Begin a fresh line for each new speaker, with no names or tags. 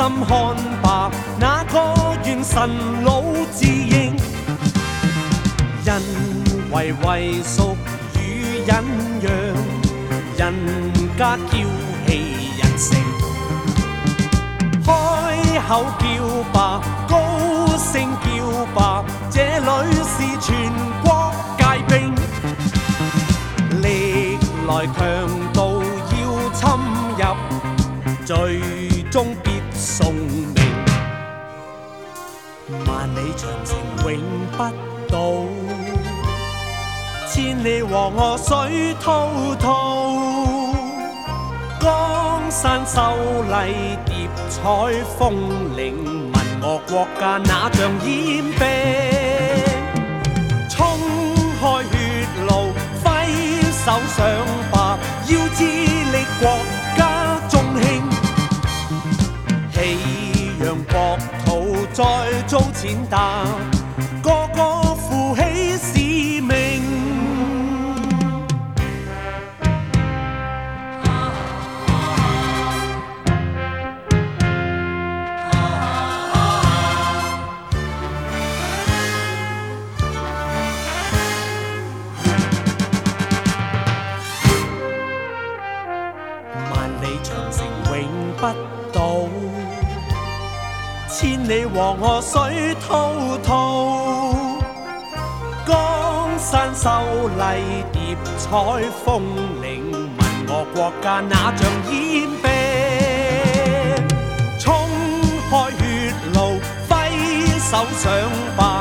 心看白，那個願神老自認。人為屬與忍讓，人家嬌氣人性。開口叫吧，高聲叫吧，這裏是全國界兵。歷來強盜要侵入，最終必送命。萬里長城永不倒，千里黃河水滔滔。江山秀麗疊彩峰嶺，問我國家那像煙兵。衝開血路，揮手上吧，要致力國家中興。棄讓國土再遭踐踏，個個負起使命。萬里長城永不倒，千里黃河水滔滔。江山秀麗疊彩峰嶺，問我國家那像煙兵。衝開血路，揮手上吧，